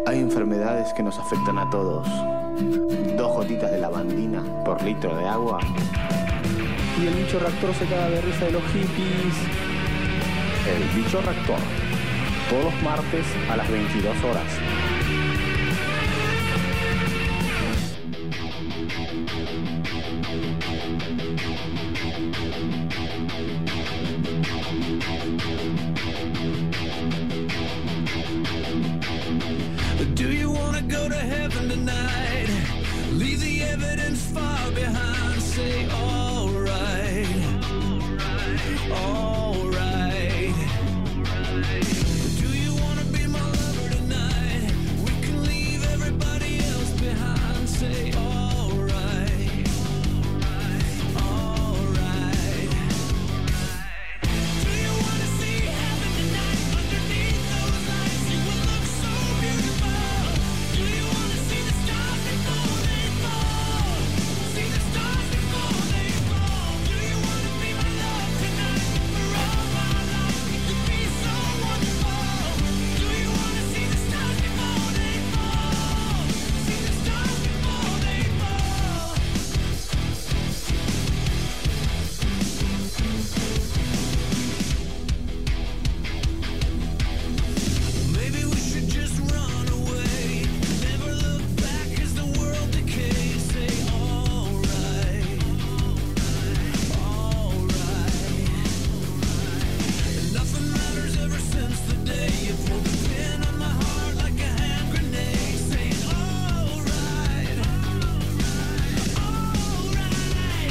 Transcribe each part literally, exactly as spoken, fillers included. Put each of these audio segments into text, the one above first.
Hay enfermedades que nos afectan a todos. Dos gotitas de lavandina por litro de agua. Y el bicho reactor se caga de risa de los hippies. El bicho reactor. Todos los martes a las veintidós horas. Do you wanna go to heaven tonight? Leave the evidence far behind. Say alright, alright. Do you wanna be my lover tonight? We can leave everybody else behind. Say alright, alright. Do you wanna see heaven tonight? Underneath those lights you will look so beautiful. Do you wanna see the stars before they fall? See the stars before they fall. Do you wanna be my love tonight? For all my life it could be so wonderful. Do you wanna see the stars before they fall? See the stars before they fall. Maybe we should just run away. Never look back as the world decays. Say alright, alright. And nothing matters ever since the day you pulled the pin on my heart like a hand grenade. Saying alright, alright.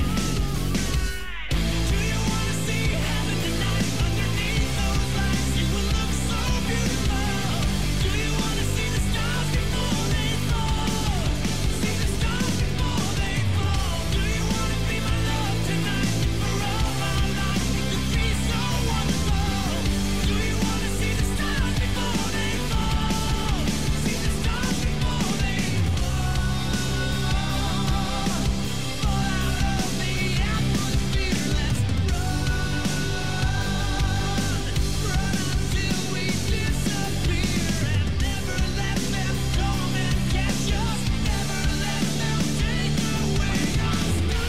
Do you wanna see heaven tonight? Underneath those lights you will look so beautiful. Do you wanna see the stars before they fall? See the stars before they fall. Do you wanna be my love tonight? For all my life it could be so wonderful. Do you wanna see the stars before they fall? See the stars before they fall. Fall out of the atmosphere, let's run, run until we disappear, and never let them come and catch us. Never let them take away our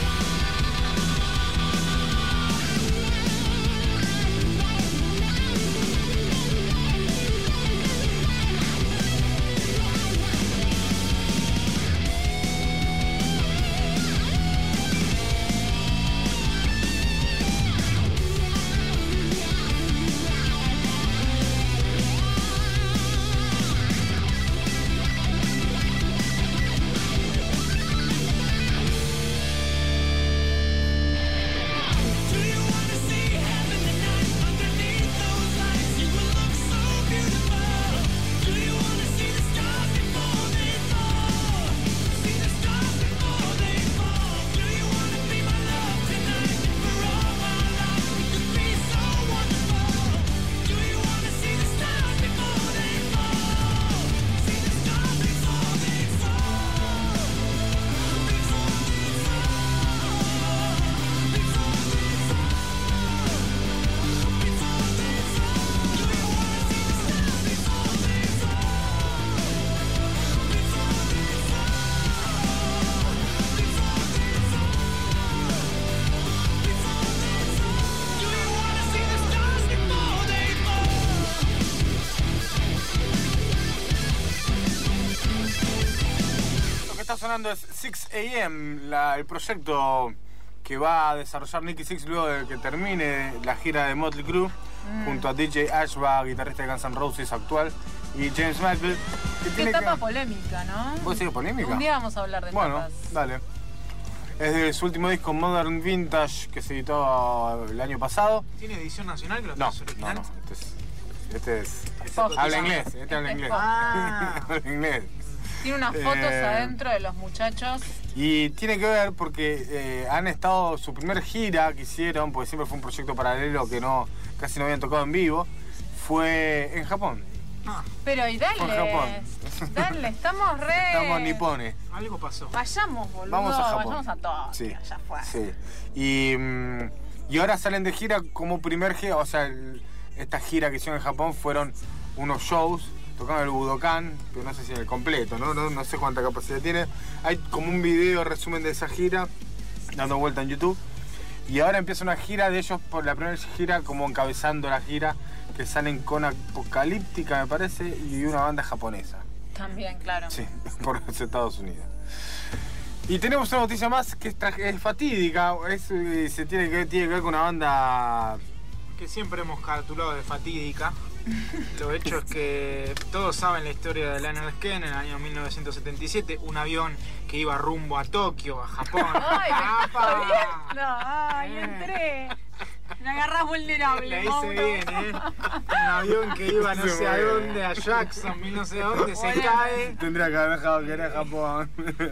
Do you wanna see heaven tonight? Underneath those lights you will look so beautiful. Do you wanna see the stars before they fall? See the stars before they fall. Do you wanna be my love tonight? For all my life it could be so wonderful. Do you wanna see the stars before they fall? See the stars before they fall. Before they fall. Before they fall. Before they fall. Do you wanna see the stars before they fall? Before they fall. Before they fall. Before they fall. Do you wanna see the stars before they fall? Lo que está sonando es six a m, la, el proyecto que va a desarrollar Nicky Six luego de que termine la gira de Motley Crue, junto a D J Ashba, guitarrista de Guns N' Roses actual, y James Hetfield. que Qué tiene etapa que... polémica, ¿no? ¿Vos decís polémica? Un día vamos a hablar de Bueno, etapas. dale. Es de su último disco Modern Vintage, que se editó el año pasado. ¿Tiene edición nacional que lo No, traes no, original? no. Este es... Este es... Posta. Habla inglés, este habla Es inglés. posta. Habla inglés. Tiene unas fotos Eh, adentro de los muchachos. Y tiene que ver porque eh, han estado, su primer gira que hicieron, porque siempre fue un proyecto paralelo que no casi no habían tocado en vivo, fue en Japón. Ah, Pero y dale, Fue en Japón. dale, estamos re... Estamos nipones. algo pasó. Vayamos, boludo, Vamos a Japón. vayamos a Tokio, Sí, ya fue. sí. Y, mm, y ahora salen de gira como primer gira, o sea, el- esta gira que hicieron en Japón fueron unos shows tocando el Budokan, pero no sé si en el completo, ¿no? No, no sé cuánta capacidad tiene. Hay como un video resumen de esa gira, dando vuelta en YouTube. Y ahora empieza una gira de ellos, por la primera gira, como encabezando la gira, que salen con Apocalíptica, me parece, y una banda japonesa. También, claro. Sí, por los Estados Unidos. Y tenemos una noticia más que es, tra- es fatídica, es, eh, se tiene que, tiene que ver con una banda... Que siempre hemos cartulado de fatídica. Lo hecho es que todos saben la historia de Lynyrd Skynyrd en el año mil novecientos setenta y siete, un avión que iba rumbo a Tokio, a Japón. ¡Ay, me ¡Apa! estoy viendo! ¡Ay, entré! Me agarrás vulnerable, La hice Mauro. bien, ¿eh? Un avión que iba no sé a dónde, a Jacksonville, no sé a dónde, se Bueno. cae. Tendría que haber dejado que era Japón.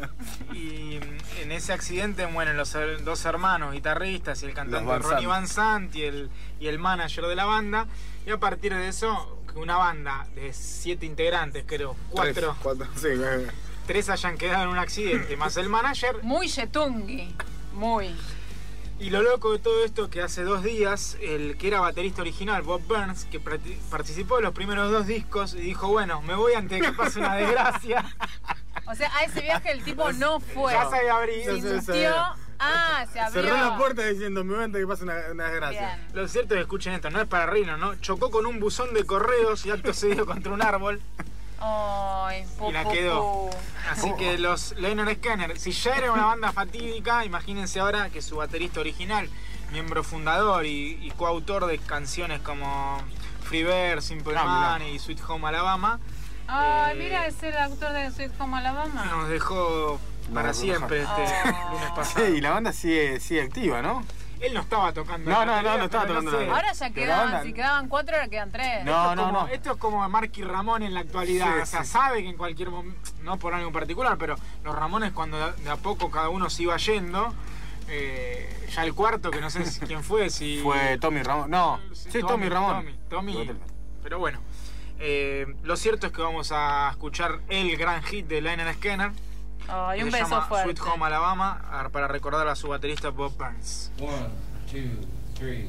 Y en ese accidente mueren los her- dos hermanos guitarristas y el cantante Los Van Ronnie Sant. Van Sant y el, y el manager de la banda. Y a partir de eso, que una banda de siete integrantes, creo, cuatro, Tres, cuatro, sí, eh. tres hayan quedado en un accidente, más el manager. Muy yetungi. Muy. Y lo loco de todo esto que hace dos días, el que era baterista original, Bob Burns, que prati- participó de los primeros dos discos y dijo, bueno, me voy antes de que pase una desgracia. O sea, a ese viaje el tipo no fue. Ya se había abrido. Sí, sí, sí. Sintió... Ah, se abrió. Cerró la puerta diciendo, me voy antes que pase una, una desgracia. Bien. Lo cierto es que escuchen esto, no es para reírnos, ¿no? Chocó con un buzón de correos y acto seguido contra un árbol. Ay, pu, Y la pu, quedó. pu. Así que los Lynyrd Skynyrd, si ya era una banda fatídica, imagínense ahora que su baterista original, miembro fundador y, y coautor de canciones como Free Bird, Simple Ah, Man mirá. y Sweet Home Alabama, Ay, Eh, mira, es el autor de Sweet Home Alabama. nos dejó para No, siempre no. este Oh. lunes Sí, pasado. y la banda sigue, sigue activa, ¿no? Él no estaba tocando. No, la no, no, batería, no estaba pero tocando sé. la- Ahora ya Pero quedaban, anda- si quedaban cuatro, ahora quedan tres. No, Esto es como- no. Esto es como Mark y Ramón en la actualidad. Sí, o sea, sí. sabe que en cualquier momento, no por algo en particular, pero los Ramones cuando de de a poco cada uno se iba yendo, eh, ya el cuarto, que no sé si- quién fue, si... Fue Tommy Ramón. No, sí, Tommy, Ramón. Tommy, Tommy. Pero bueno, eh, lo cierto es que vamos a escuchar el gran hit de Lynyrd Skynyrd. Ay, que un se beso llama fuerte. Sweet Home Alabama, a- para recordar a su baterista Bob Burns. One, two, three.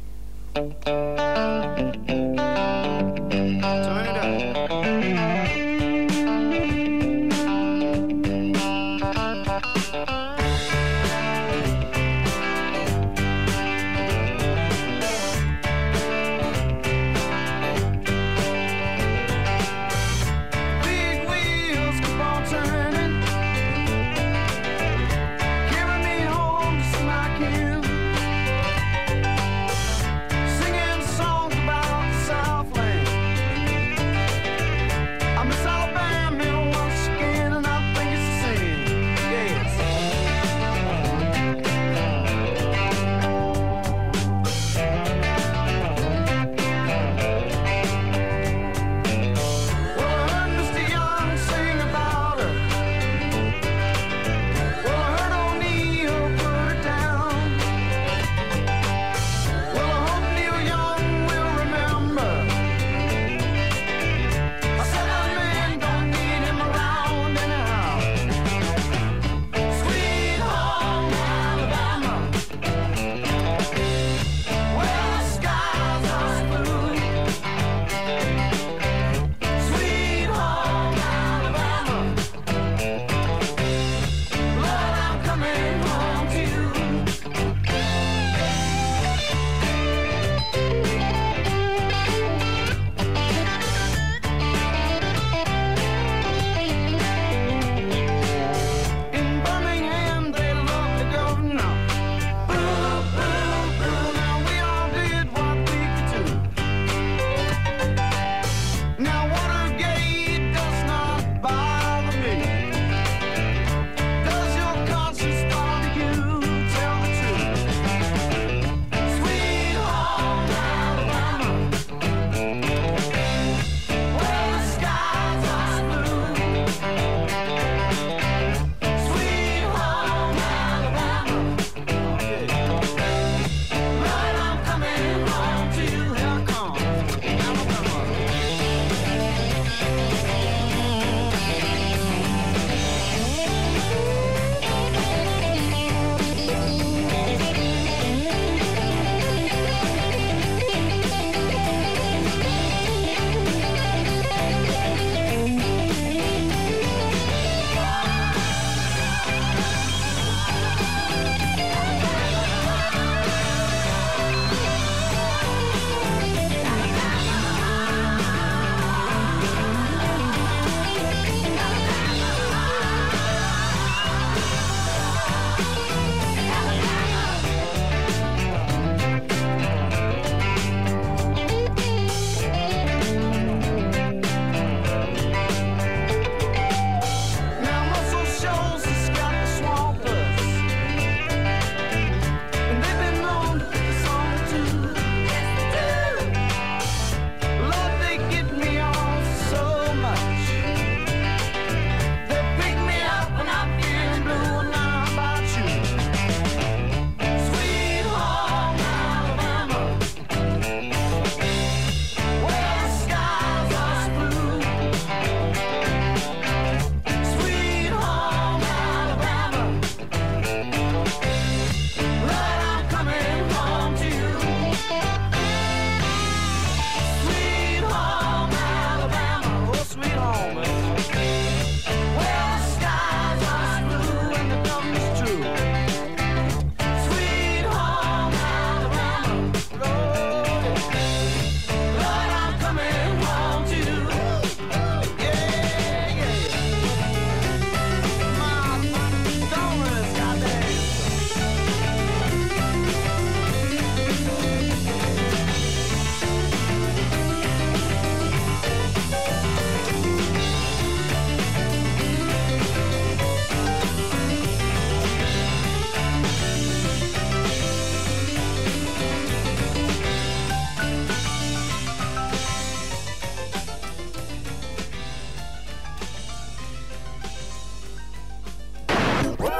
Big wheels keep on turning, carry me home just like you. Singing songs about the Southland. I miss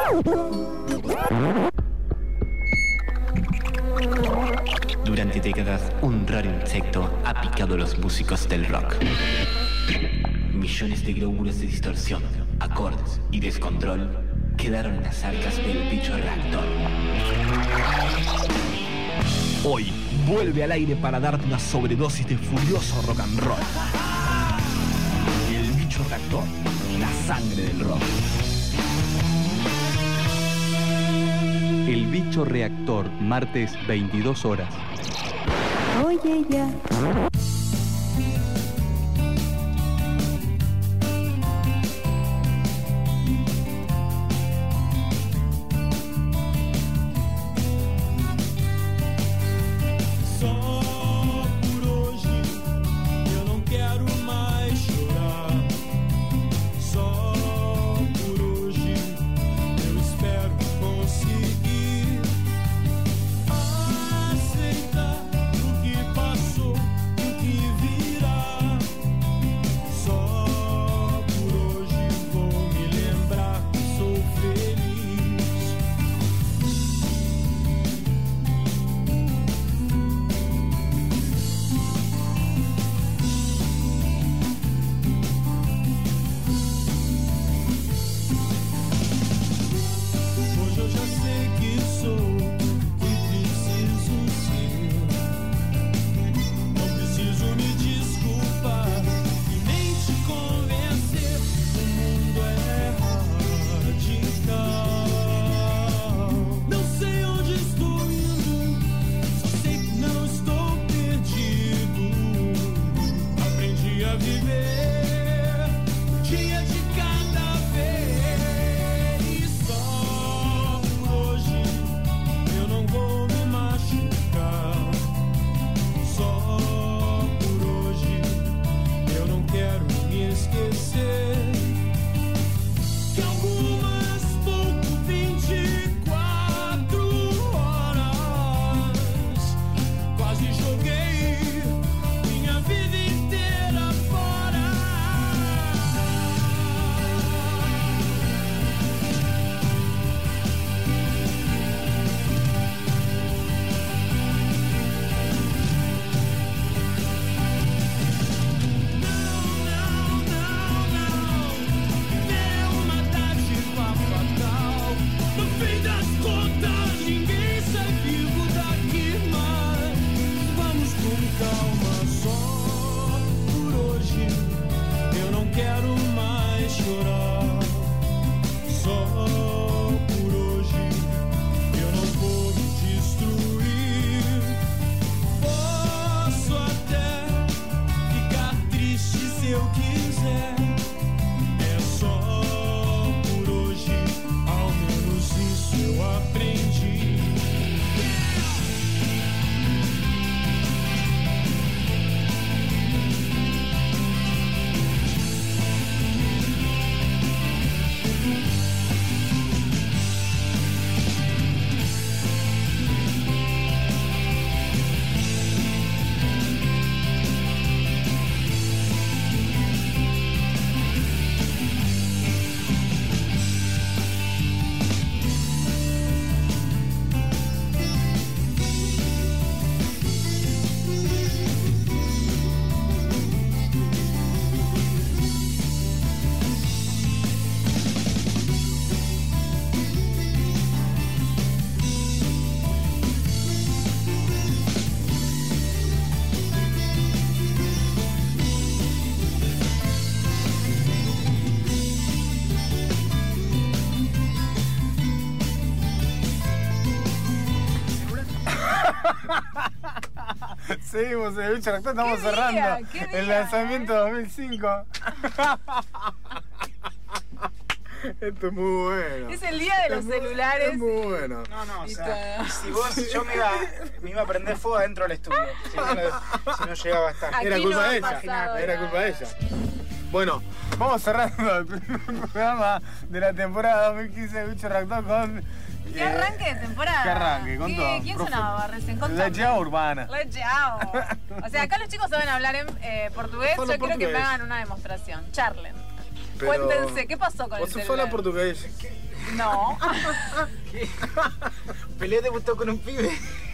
Durante décadas, un raro insecto ha picado a los músicos del rock. Millones de glóbulos de distorsión, acordes y descontrol quedaron en las arcas del bicho reactor. Hoy vuelve al aire para darte una sobredosis de furioso rock and roll. El bicho reactor, la sangre del rock. El bicho reactor, martes veintidós horas. Oye ya. Seguimos en el bicho reactor, estamos ¿Qué día? cerrando ¿Qué día, el lanzamiento dos mil cinco. Esto es muy bueno. Es el día de los Es muy- celulares. Es muy bueno. No, no, o Y sea, todo. si vos, yo me iba, me iba a prender fuego adentro del estudio. Si no, si no llegaba a estar. Aquí Era no culpa ha de ella. pasado Era nada. culpa de ella. Bueno, vamos cerrando el primer programa de la temporada dos mil quince de Bicho Reactor con... ¿Qué eh, arranque de temporada? ¿Qué arranque? Con ¿Qué- todo. ¿Quién Profu- sonaba recién? Contame. Lecheada urbana. Lecheao. O sea, acá los chicos saben hablar en eh, portugués. Solo Yo quiero que portugués. me hagan una demostración. Charlen. Pero... Cuéntense, ¿qué pasó con ¿Vos el sos celular? fala portugués? No. Pelé debutó con un pibe.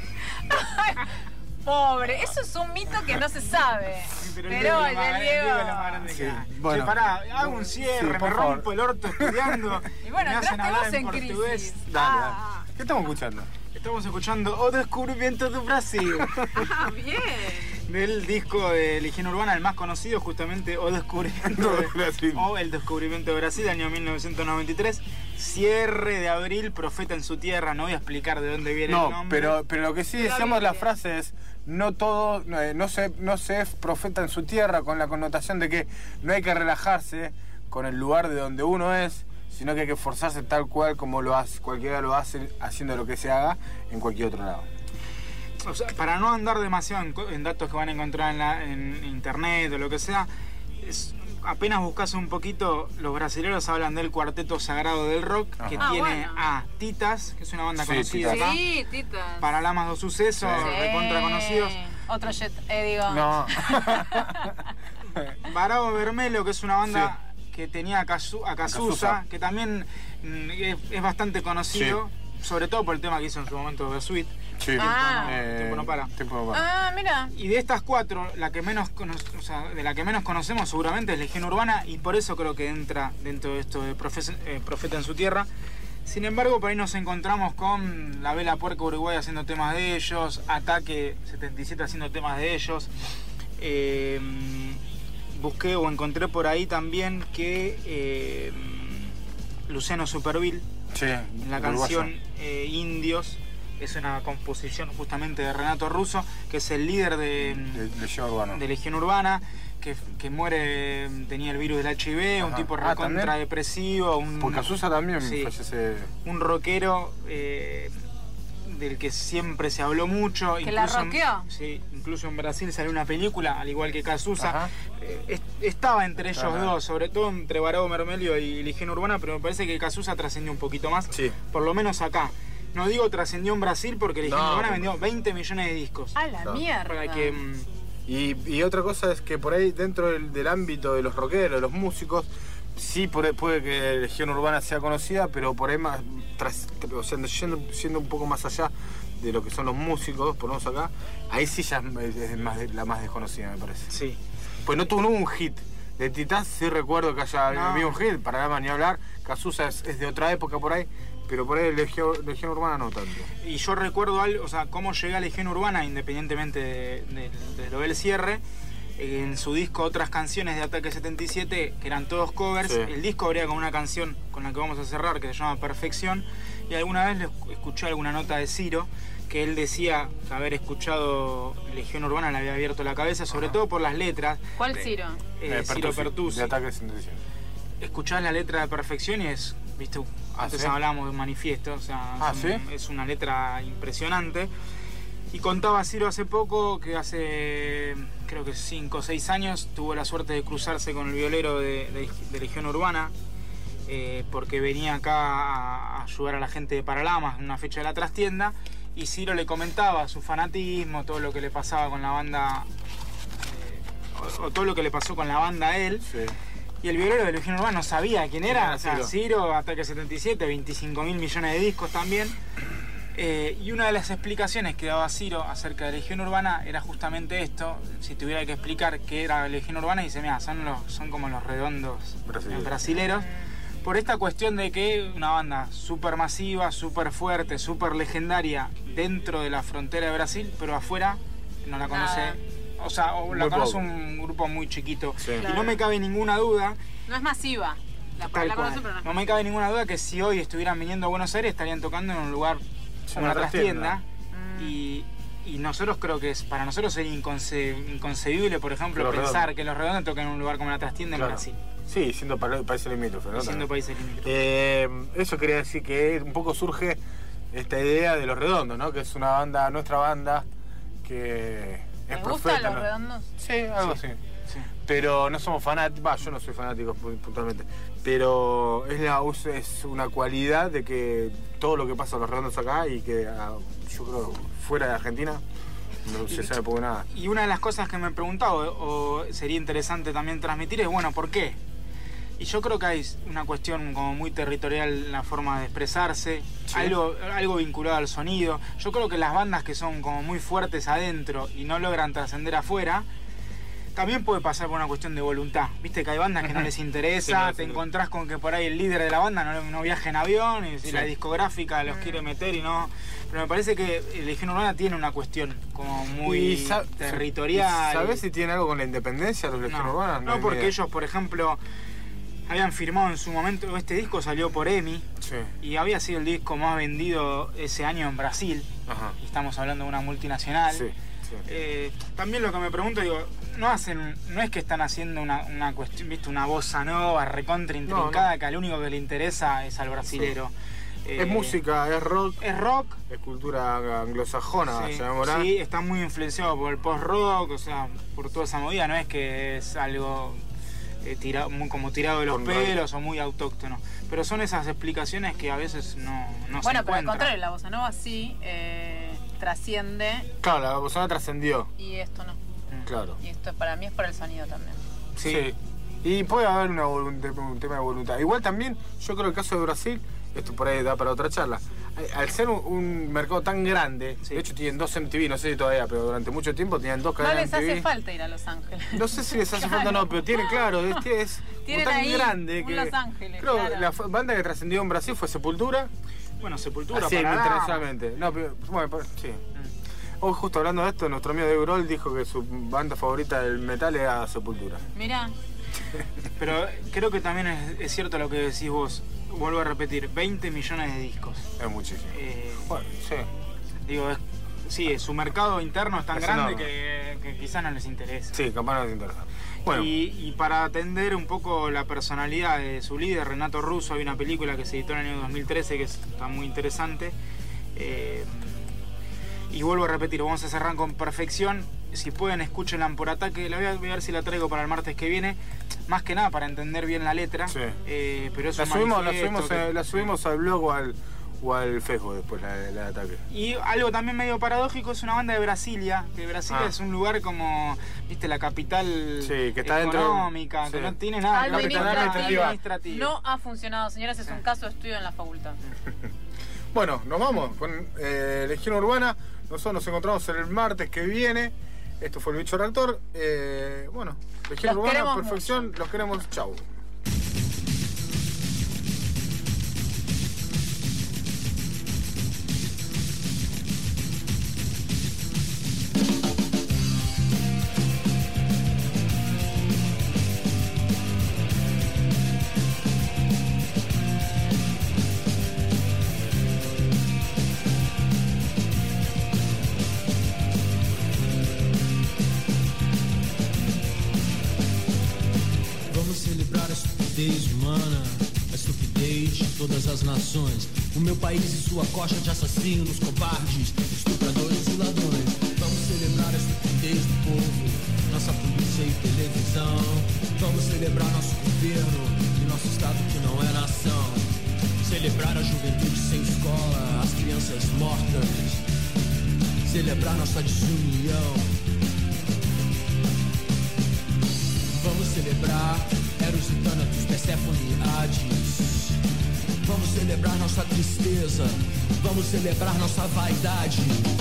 Pobre, eso es un mito que no se sabe. Pero, Pero el el de Diego. es lo más grande que Sí, hay. bueno. Che, pará, hago un cierre, Sí, me por rompo favor. el orto estudiando. Y bueno, me hacen entraste hablar vos en en portugués. crisis. Dale, Ah. dale. ¿Qué estamos escuchando? Estamos escuchando O Descubrimiento do Brasil. Ah, bien. Del disco de Legión Urbana, el más conocido, justamente O Descubrimiento de Brasil. O El Descubrimiento de Brasil, año mil novecientos noventa y tres. Cierre de abril, Profeta en su tierra. No voy a explicar de dónde viene el No, nombre. pero, pero lo que sí Pero decíamos la bien. frase es no todo, no, eh, no se, no se es profeta en su tierra, con la connotación de que no hay que relajarse con el lugar de donde uno es, sino que hay que esforzarse tal cual como lo hace, cualquiera lo hace haciendo lo que se haga en cualquier otro lado. O sea, para no andar demasiado en, co- en datos que van a encontrar en, la- en internet o lo que sea, es- apenas buscas un poquito, los brasileños hablan del cuarteto sagrado del rock, que Ah, tiene bueno. a Titas, que es una banda Sí, conocida Titas. acá, Sí, Tita. Paralamas do Suceso, recontra conocidos, Otro jet, eh, digo. No. Barao Vermelho, que es una banda que tenía a, Casu- a Cazuza, Cazuza. que también mm, es, es bastante conocido, sobre todo por el tema que hizo en su momento de Sweet. Sí. Ah. Eh, Tiempo no para. Tiempo no para. Ah, mira. Y de estas cuatro, la que menos cono- o sea, de la que menos conocemos seguramente es Legión Urbana, y por eso creo que entra dentro de esto de Profe- eh, Profeta en su tierra. Sin embargo, por ahí nos encontramos con La Vela Puerca Uruguay haciendo temas de ellos, Ataque setenta y siete haciendo temas de ellos. Eh, busqué o encontré por ahí también que eh, Luciano Superville, Sí, en la uruguayo. canción eh, Indios, es una composición justamente de Renato Russo, que es el líder de, de, de Legión Urbana. de Legión Urbana, que, que muere, tenía el virus del H I V, un Ajá. tipo Ah, recontra ¿también? depresivo, un, Porque Azusa también Sí. fallece. un rockero eh, del que siempre se habló mucho. ¿Que la incluso en- rockeó? Sí, incluso en Brasil salió una película, al igual que Cazuza. Ajá. Eh, es- estaba entre ellos Ajá. dos, sobre todo entre Barao Vermelho y Legión Urbana, pero me parece que Cazuza trascendió un poquito más, Sí. por lo menos acá. No digo trascendió en Brasil porque Legión No, Urbana por- vendió veinte millones de discos. A la No. mierda. Para que... mm, Y, y otra cosa es que por ahí, dentro del, del ámbito de los rockeros, de los músicos, sí por ahí puede que Legión Urbana sea conocida, pero por ahí más, tras, o sea, yendo, siendo un poco más allá de lo que son los músicos, por lo menos acá, ahí sí ya es, es más de- la más desconocida, me parece. Sí. Pues no tuvo no hubo un hit. De Titás sí recuerdo que haya No. habido un hit, para nada ni hablar. Cazuza es, es de otra época por ahí, pero por ahí Legión, Legión Urbana no tanto. Y yo recuerdo algo, o sea, cómo llegué a Legión Urbana, independientemente de, de- de lo del cierre. eh, En su disco otras canciones de Ataque setenta y siete, que eran todos covers. Sí. El disco abría con una canción con la que vamos a cerrar, que se llama Perfección. Y alguna vez le esc- escuché alguna nota de Ciro, que él decía que haber escuchado Legión Urbana le había abierto la cabeza, sobre todo por las letras. ¿Cuál Ciro? Eh, Ciro Pertusi. De Ataque setenta y siete. Escuchás la letra de Perfección y es, viste, Ah, antes ¿sí? hablábamos de un manifiesto, o sea, Ah, es, ¿sí? un- es una letra impresionante. Y contaba Ciro hace poco que hace, creo que cinco o seis años, tuvo la suerte de cruzarse con el violero de, de- de Legión Urbana, eh, porque venía acá a ayudar a la gente de Paralamas en una fecha de la trastienda, y Ciro le comentaba su fanatismo, todo lo que le pasaba con la banda, eh, o, o todo lo que le pasó con la banda a él. Sí. Y el violero de Legión Urbana no sabía quién era, era o sea, Ciro? Ciro, Ataque setenta y siete, veinticinco mil millones de discos también. Eh, y una de las explicaciones que daba Ciro acerca de Legión Urbana era justamente esto. Si tuviera que explicar qué era Legión Urbana, dice, mira, son, los, son como los redondos Brasileros. brasileros. Por esta cuestión de que una banda súper masiva, súper fuerte, súper legendaria dentro de la frontera de Brasil, pero afuera no la conoce. Nada. O sea, o la Muy conoce poco. un grupo muy chiquito. Sí. Y Claro. no me cabe ninguna duda. No es masiva. La, Tal la cual. conocen, pero no es No me cabe ninguna duda que si hoy estuvieran viniendo a Buenos Aires estarían tocando en un lugar como una la trastienda. trastienda. Y, y nosotros creo que es, para nosotros sería inconce- inconcebible, por ejemplo, Los pensar Redondos. que los redondos toquen en un lugar como la trastienda Claro. en Brasil. Sí, siendo pa- países limítrofes, ¿no? Y siendo También. países limítrofes. Eh, eso quería decir que un poco surge esta idea de Los Redondos, ¿no? Que es una banda, nuestra banda, que es ¿Te profeta. gustan los ¿no? redondos? Sí, algo así. Sí. Pero no somos fanáticos, va, yo no soy fanático pu- puntualmente, pero es, la, es una cualidad de que todo lo que pasa a Los Redondos acá y que ah, yo creo fuera de Argentina no se sabe poco nada. Y una de las cosas que me he preguntado, o sería interesante también transmitir, es bueno, ¿por qué? Y yo creo que hay una cuestión como muy territorial en la forma de expresarse, sí. algo, algo vinculado al sonido. Yo creo que las bandas que son como muy fuertes adentro y no logran trascender afuera, también puede pasar por una cuestión de voluntad. Viste que hay bandas que no les interesa, sí, te encontrás con que por ahí el líder de la banda no, no viaja en avión y sí. la discográfica los quiere meter y no... Pero me parece que Legión Urbana tiene una cuestión como muy sab- territorial. ¿Sabés si tiene algo con la independencia los Legión no, Urbana? No, no porque idea. Ellos, por ejemplo, habían firmado en su momento, este disco salió por EMI sí. y había sido el disco más vendido ese año en Brasil. Ajá. Y estamos hablando de una multinacional. Sí. Sí. Eh, también lo que me pregunto, digo, no hacen, no es que están haciendo una, una cuestión, viste, una bossa nova recontra intrincada, no, no. que al único que le interesa es al brasilero. Sí. Eh, es música, es rock. Es rock. Es cultura anglosajona, sí, llamémosla. Sí, está muy influenciado por el post-rock, o sea, por toda esa movida, no es que es algo eh, tira, muy, como tirado de los con pelos radio. O muy autóctono. Pero son esas explicaciones que a veces no, no bueno, se encuentran. Bueno, pero al contrario, la bossa nova sí eh, trasciende. Claro, la bossa nova trascendió. Y esto no. Claro. Y esto para mí es por el sonido también. Sí. sí. Y puede haber una, un, un tema de voluntad. Igual también, yo creo que el caso de Brasil, esto por ahí da para otra charla, al ser un, un mercado tan grande, sí. de hecho tienen dos M T V, no sé si todavía, pero durante mucho tiempo tenían dos cadenas no M T V. No les hace falta ir a Los Ángeles. No sé si les hace claro. falta o no, pero tienen, claro, es, es tienen tan ahí grande un que... Los Ángeles, creo claro. que la banda que trascendió en Brasil fue Sepultura. Bueno, Sepultura sí, para internacionalmente. No, pero, bueno, sí. Hoy justo hablando de esto, nuestro amigo de Grol dijo que su banda favorita del metal era Sepultura. Mirá. Pero creo que también es, es cierto lo que decís vos. Vuelvo a repetir, veinte millones de discos. Es muchísimo. Eh, bueno, sí. Digo, es, sí, su mercado interno es tan es grande que, que quizás no les interesa. Sí, capaz no les interesa. Bueno. Y, y para atender un poco la personalidad de su líder, Renato Russo, hay una película que se editó en el año dos mil trece que está muy interesante. Eh, y vuelvo a repetir, vamos a cerrar con perfección. Si pueden, escúchenla por ataque. La voy a, voy a ver si la traigo para el martes que viene. Más que nada para entender bien la letra. Sí. Eh, pero es la, un subimos, la, subimos, que... la subimos al blog o al, o al Facebook después, la, la de ataque. Y algo también medio paradójico, es una banda de Brasilia. Que Brasilia ah. es un lugar como, viste, la capital sí, que está económica, dentro, que sí. no tiene nada. Administrativo. administrativo. No ha funcionado, señoras, es un caso de estudio en la facultad. Bueno, nos vamos con eh, Legión Urbana. Nosotros nos encontramos el martes que viene. Esto fue el Bicho Reactor. Eh, bueno, Legión Urbana, perfección. Mucho. Los queremos. Chau. Humana, a estupidez de todas as nações. O meu país e sua coxa de assassinos, covardes, estupradores e ladrões. Vamos celebrar a estupidez do povo, nossa polícia e televisão. Vamos celebrar nosso governo e nosso estado que não é nação. Celebrar a juventude sem escola, as crianças mortas. Celebrar nossa desunião. Vamos celebrar Eros e Thanatos, Perséfone e Hades. Vamos celebrar nossa tristeza. Vamos celebrar nossa vaidade.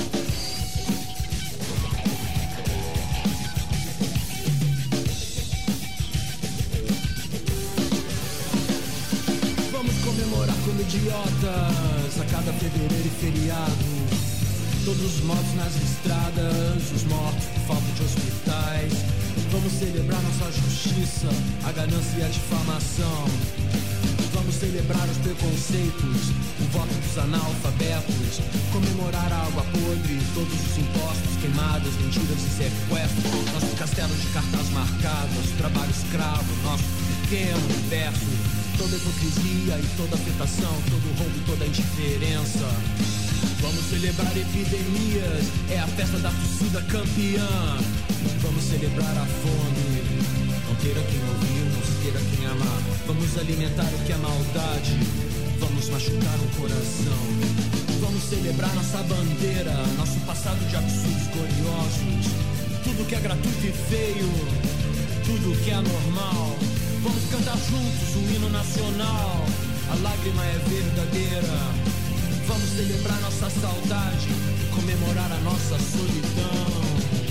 Vamos comemorar como idiotas a cada fevereiro e feriado. Todos os mortos nas estradas, os mortos por falta de hospitais. Vamos celebrar nossa justiça, a ganância e a difamação. Vamos celebrar os preconceitos, o voto dos analfabetos. Comemorar a água podre, todos os impostos, queimadas, mentiras e sequestros. Nosso castelo de cartas marcadas, trabalho escravo, nosso pequeno universo. Toda hipocrisia e toda afetação, todo roubo e toda indiferença. Vamos celebrar epidemias, é a festa da torcida campeã. Vamos celebrar a fome, não queira quem ouvir, não se queira quem amar. Vamos alimentar o que é maldade, vamos machucar um coração. Vamos celebrar nossa bandeira, nosso passado de absurdos gloriosos. Tudo que é gratuito e feio, tudo que é anormal. Vamos cantar juntos o hino nacional, a lágrima é verdadeira. Vamos celebrar nossa saudade e comemorar a nossa solidão.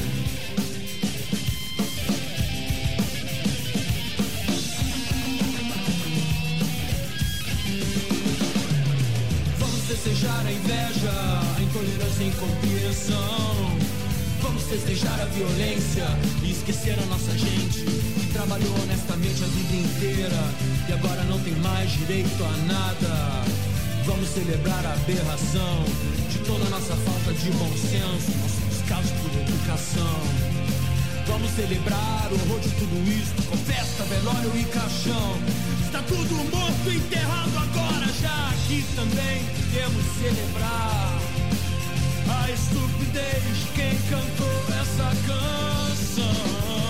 Festejar a inveja, a intolerância e a incompreensão. Vamos festejar a violência e esquecer a nossa gente que trabalhou honestamente a vida inteira e agora não tem mais direito a nada. Vamos celebrar a aberração de toda a nossa falta de bom senso, nosso descaso por educação. Vamos celebrar o horror de tudo isso, com festa, velório e caixão. Está tudo morto e enterrado agora, já aqui também podemos celebrar a estupidez de quem cantou essa canção.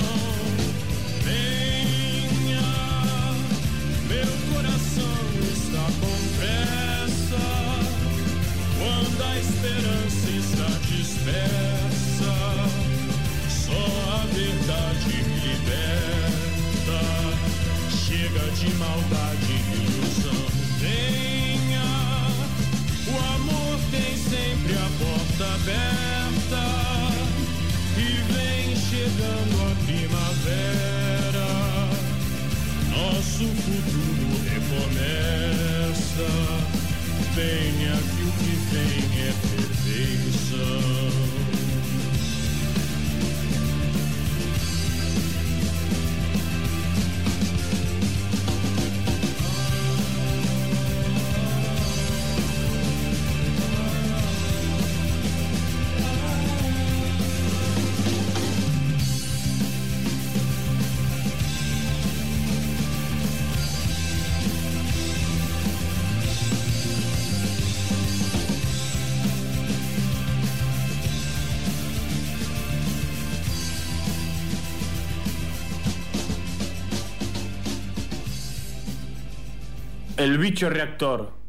Venha, meu coração está com pressa, quando a esperança está dispersa, só a verdade liberta. Chega de maldade e ilusão. Venha, o amor tem sempre a porta aberta e vem chegando a primavera. Nosso futuro recomeça. Venha que o que vem é perfeição. El bicho reactor.